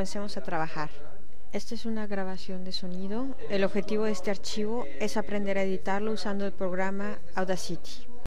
comencemos a trabajar. Esta es una grabación de sonido. El objetivo de este archivo es aprender a editarlo usando el programa Audacity.